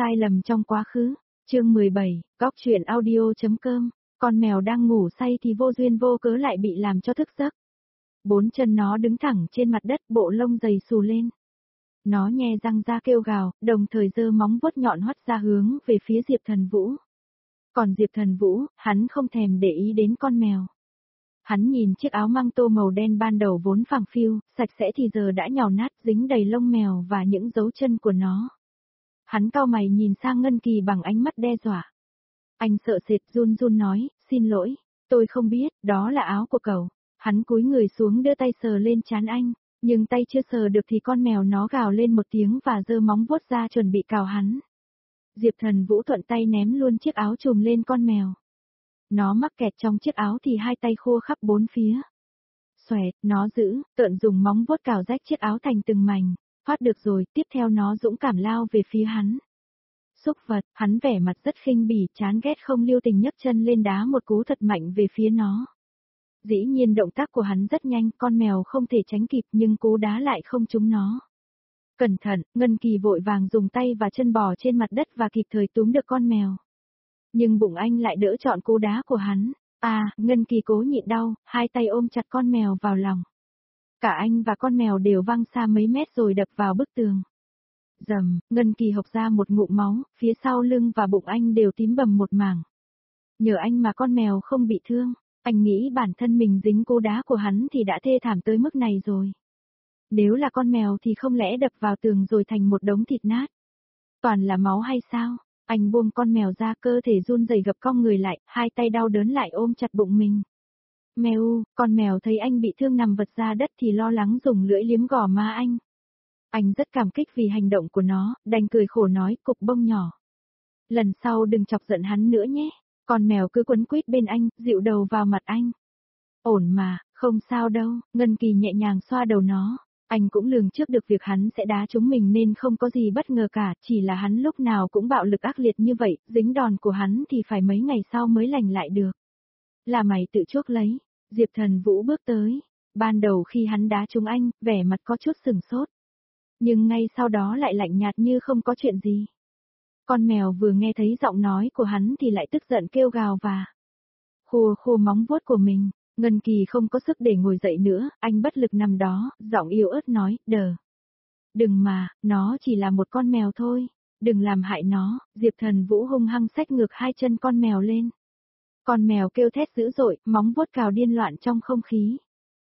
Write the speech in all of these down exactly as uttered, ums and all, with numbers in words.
Sai lầm trong quá khứ, chương mười bảy, góc truyện audio.com, con mèo đang ngủ say thì vô duyên vô cớ lại bị làm cho thức giấc. Bốn chân nó đứng thẳng trên mặt đất, bộ lông dày xù lên. Nó nhe răng ra kêu gào, đồng thời giơ móng vuốt nhọn hoắt ra hướng về phía Diệp Thần Vũ. Còn Diệp Thần Vũ, hắn không thèm để ý đến con mèo. Hắn nhìn chiếc áo măng tô màu đen ban đầu vốn phẳng phiu, sạch sẽ thì giờ đã nhàu nát, dính đầy lông mèo và những dấu chân của nó. Hắn cau mày nhìn sang Ngân Kỳ bằng ánh mắt đe dọa. Anh sợ sệt run run nói, xin lỗi, tôi không biết, đó là áo của cậu. Hắn cúi người xuống đưa tay sờ lên trán anh, nhưng tay chưa sờ được thì con mèo nó gào lên một tiếng và giơ móng vuốt ra chuẩn bị cào hắn. Diệp Thần Vũ thuận tay ném luôn chiếc áo trùm lên con mèo. Nó mắc kẹt trong chiếc áo thì hai tay khô khắp bốn phía. Xoẹt, nó giữ, tợn dùng móng vuốt cào rách chiếc áo thành từng mảnh. Thoát được rồi, tiếp theo nó dũng cảm lao về phía hắn. Xúc vật, hắn vẻ mặt rất khinh bỉ, chán ghét không lưu tình nhấc chân lên đá một cú thật mạnh về phía nó. Dĩ nhiên động tác của hắn rất nhanh, con mèo không thể tránh kịp nhưng cú đá lại không trúng nó. Cẩn thận, Ngân Kỳ vội vàng dùng tay và chân bò trên mặt đất và kịp thời túm được con mèo. Nhưng bụng anh lại đỡ trọn cú đá của hắn. À, Ngân Kỳ cố nhịn đau, hai tay ôm chặt con mèo vào lòng. Cả anh và con mèo đều văng xa mấy mét rồi đập vào bức tường. Rầm, Ngân Kỳ hộc ra một ngụm máu, phía sau lưng và bụng anh đều tím bầm một mảng. Nhờ anh mà con mèo không bị thương, anh nghĩ bản thân mình dính cú đá của hắn thì đã thê thảm tới mức này rồi. Nếu là con mèo thì không lẽ đập vào tường rồi thành một đống thịt nát. Toàn là máu hay sao? Anh buông con mèo ra, cơ thể run rẩy gập cong người lại, hai tay đau đớn lại ôm chặt bụng mình. Mèo, con mèo thấy anh bị thương nằm vật ra đất thì lo lắng dùng lưỡi liếm gò má anh. Anh rất cảm kích vì hành động của nó, đành cười khổ nói, cục bông nhỏ. Lần sau đừng chọc giận hắn nữa nhé. Con mèo cứ quấn quýt bên anh, dịu đầu vào mặt anh. Ổn mà, không sao đâu, Ngân Kỳ nhẹ nhàng xoa đầu nó. Anh cũng lường trước được việc hắn sẽ đá trúng mình nên không có gì bất ngờ cả, chỉ là hắn lúc nào cũng bạo lực ác liệt như vậy, dính đòn của hắn thì phải mấy ngày sau mới lành lại được. Là mày tự chuốc lấy. Diệp Thần Vũ bước tới. Ban đầu khi hắn đá trúng anh, vẻ mặt có chút sửng sốt. Nhưng ngay sau đó lại lạnh nhạt như không có chuyện gì. Con mèo vừa nghe thấy giọng nói của hắn thì lại tức giận kêu gào và khua khua móng vuốt của mình. Ngân Kỳ không có sức để ngồi dậy nữa, anh bất lực nằm đó, giọng yếu ớt nói, đờ. Đừng mà, nó chỉ là một con mèo thôi, đừng làm hại nó. Diệp Thần Vũ hung hăng xách ngược hai chân con mèo lên. Con mèo kêu thét dữ dội, móng vuốt cào điên loạn trong không khí.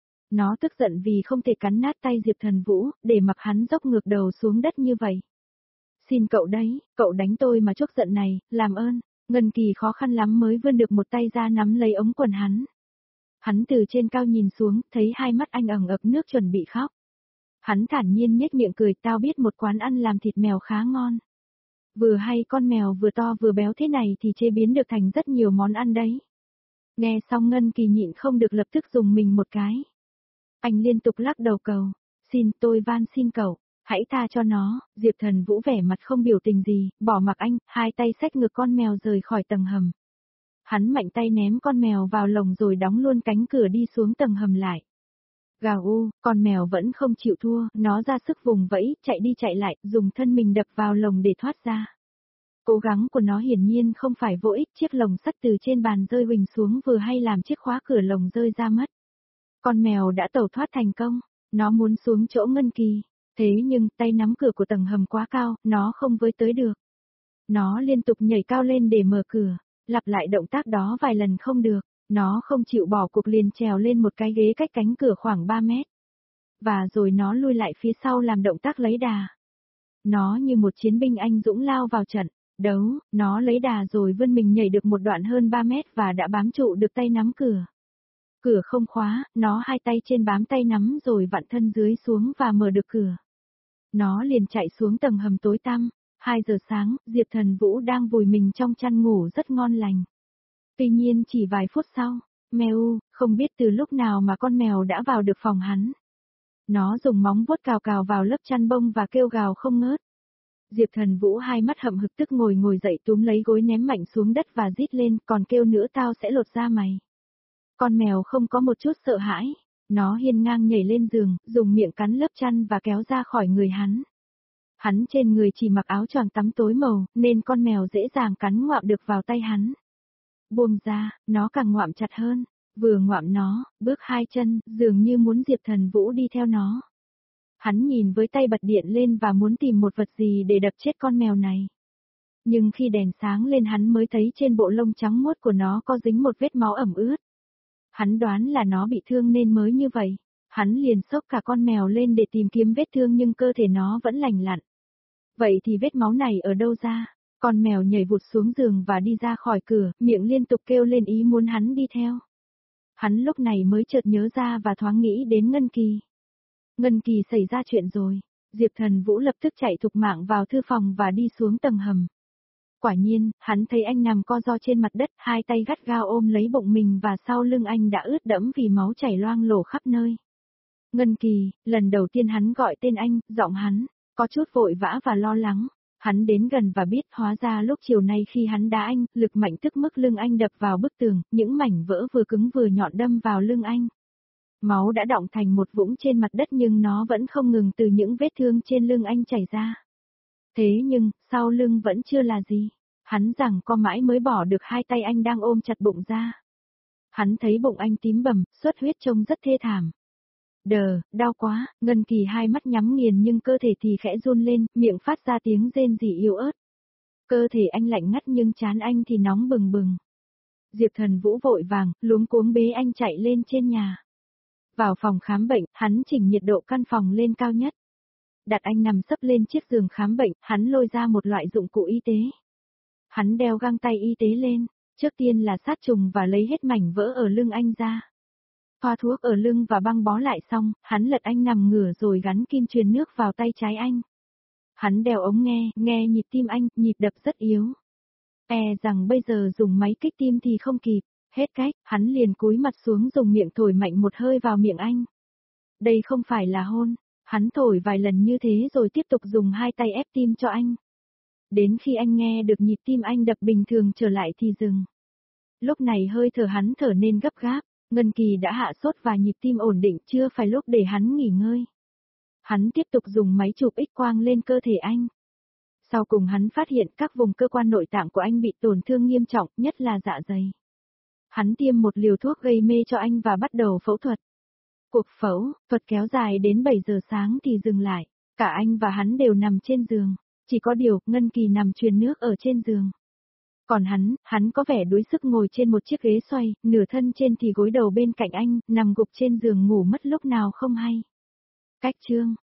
Nó tức giận vì không thể cắn nát tay Diệp Thần Vũ, để mặc hắn dốc ngược đầu xuống đất như vậy. Xin cậu đấy, cậu đánh tôi mà chuốc giận này, làm ơn. Ngân Kỳ khó khăn lắm mới vươn được một tay ra nắm lấy ống quần hắn. Hắn từ trên cao nhìn xuống, thấy hai mắt anh ẩn ực nước chuẩn bị khóc. Hắn thản nhiên nhếch miệng cười, tao biết một quán ăn làm thịt mèo khá ngon. Vừa hay con mèo vừa to vừa béo thế này thì chế biến được thành rất nhiều món ăn đấy. Nghe xong Ngân Kỳ nhịn không được lập tức dùng mình một cái. Anh liên tục lắc đầu cầu, xin tôi van xin cậu, hãy tha cho nó. Diệp Thần Vũ vẻ mặt không biểu tình gì, bỏ mặc anh, hai tay xách ngược con mèo rời khỏi tầng hầm. Hắn mạnh tay ném con mèo vào lồng rồi đóng luôn cánh cửa đi xuống tầng hầm lại. Gào u, con mèo vẫn không chịu thua, nó ra sức vùng vẫy, chạy đi chạy lại, dùng thân mình đập vào lồng để thoát ra. Cố gắng của nó hiển nhiên không phải vô ích, chiếc lồng sắt từ trên bàn rơi huỳnh xuống vừa hay làm chiếc khóa cửa lồng rơi ra mất. Con mèo đã tẩu thoát thành công, nó muốn xuống chỗ Ngân Kỳ, thế nhưng tay nắm cửa của tầng hầm quá cao, nó không với tới được. Nó liên tục nhảy cao lên để mở cửa. Lặp lại động tác đó vài lần không được, nó không chịu bỏ cuộc liền trèo lên một cái ghế cách cánh cửa khoảng ba mét. Và rồi nó lui lại phía sau làm động tác lấy đà. Nó như một chiến binh anh dũng lao vào trận đấu, nó lấy đà rồi vươn mình nhảy được một đoạn hơn ba mét và đã bám trụ được tay nắm cửa. Cửa không khóa, nó hai tay trên bám tay nắm rồi vặn thân dưới xuống và mở được cửa. Nó liền chạy xuống tầng hầm tối tăm. Hai giờ sáng, Diệp Thần Vũ đang vùi mình trong chăn ngủ rất ngon lành. Tuy nhiên chỉ vài phút sau, mèo, không biết từ lúc nào mà con mèo đã vào được phòng hắn. Nó dùng móng vuốt cào cào vào lớp chăn bông và kêu gào không ngớt. Diệp Thần Vũ hai mắt hậm hực tức ngồi ngồi dậy túm lấy gối ném mạnh xuống đất và rít lên, còn kêu nữa tao sẽ lột da mày. Con mèo không có một chút sợ hãi, nó hiên ngang nhảy lên giường, dùng miệng cắn lớp chăn và kéo ra khỏi người hắn. Hắn trên người chỉ mặc áo choàng tắm tối màu, nên con mèo dễ dàng cắn ngoạm được vào tay hắn. Buông ra, nó càng ngoạm chặt hơn, vừa ngoạm nó, bước hai chân, dường như muốn Diệp Thần Vũ đi theo nó. Hắn nhìn với tay bật điện lên và muốn tìm một vật gì để đập chết con mèo này. Nhưng khi đèn sáng lên hắn mới thấy trên bộ lông trắng muốt của nó có dính một vết máu ẩm ướt. Hắn đoán là nó bị thương nên mới như vậy. Hắn liền xốc cả con mèo lên để tìm kiếm vết thương nhưng cơ thể nó vẫn lành lặn. Vậy thì vết máu này ở đâu ra? Con mèo nhảy vụt xuống giường và đi ra khỏi cửa, miệng liên tục kêu lên ý muốn hắn đi theo. Hắn lúc này mới chợt nhớ ra và thoáng nghĩ đến Ngân Kỳ. Ngân Kỳ xảy ra chuyện rồi. Diệp Thần Vũ lập tức chạy thục mạng vào thư phòng và đi xuống tầng hầm. Quả nhiên, hắn thấy anh nằm co ro trên mặt đất, hai tay gắt gao ôm lấy bụng mình và sau lưng anh đã ướt đẫm vì máu chảy loang lổ khắp nơi. Ngân Kỳ, lần đầu tiên hắn gọi tên anh, giọng hắn có chút vội vã và lo lắng. Hắn đến gần và biết hóa ra lúc chiều nay khi hắn đá anh, lực mạnh tức mức lưng anh đập vào bức tường, những mảnh vỡ vừa cứng vừa nhọn đâm vào lưng anh. Máu đã đọng thành một vũng trên mặt đất nhưng nó vẫn không ngừng từ những vết thương trên lưng anh chảy ra. Thế nhưng, sau lưng vẫn chưa là gì. Hắn rằng co mãi mới bỏ được hai tay anh đang ôm chặt bụng ra. Hắn thấy bụng anh tím bầm, xuất huyết trông rất thê thảm. Đờ, đau quá, Ngân Kỳ hai mắt nhắm nghiền nhưng cơ thể thì khẽ run lên, miệng phát ra tiếng rên rỉ yếu ớt. Cơ thể anh lạnh ngắt nhưng trán anh thì nóng bừng bừng. Diệp Thần Vũ vội vàng, luống cuống bế anh chạy lên trên nhà. Vào phòng khám bệnh, hắn chỉnh nhiệt độ căn phòng lên cao nhất. Đặt anh nằm sấp lên chiếc giường khám bệnh, hắn lôi ra một loại dụng cụ y tế. Hắn đeo găng tay y tế lên, trước tiên là sát trùng và lấy hết mảnh vỡ ở lưng anh ra. Thoa thuốc ở lưng và băng bó lại xong, hắn lật anh nằm ngửa rồi gắn kim truyền nước vào tay trái anh. Hắn đeo ống nghe, nghe nhịp tim anh, nhịp đập rất yếu. E rằng bây giờ dùng máy kích tim thì không kịp, hết cách, hắn liền cúi mặt xuống dùng miệng thổi mạnh một hơi vào miệng anh. Đây không phải là hôn, hắn thổi vài lần như thế rồi tiếp tục dùng hai tay ép tim cho anh. Đến khi anh nghe được nhịp tim anh đập bình thường trở lại thì dừng. Lúc này hơi thở hắn thở nên gấp gáp. Ngân Kỳ đã hạ sốt và nhịp tim ổn định, chưa phải lúc để hắn nghỉ ngơi. Hắn tiếp tục dùng máy chụp X-quang lên cơ thể anh. Sau cùng hắn phát hiện các vùng cơ quan nội tạng của anh bị tổn thương nghiêm trọng, nhất là dạ dày. Hắn tiêm một liều thuốc gây mê cho anh và bắt đầu phẫu thuật. Cuộc phẫu thuật kéo dài đến bảy giờ sáng thì dừng lại, cả anh và hắn đều nằm trên giường, chỉ có điều Ngân Kỳ nằm truyền nước ở trên giường. Còn hắn, hắn có vẻ đuối sức ngồi trên một chiếc ghế xoay, nửa thân trên thì gối đầu bên cạnh anh, nằm gục trên giường ngủ mất lúc nào không hay. Cách chương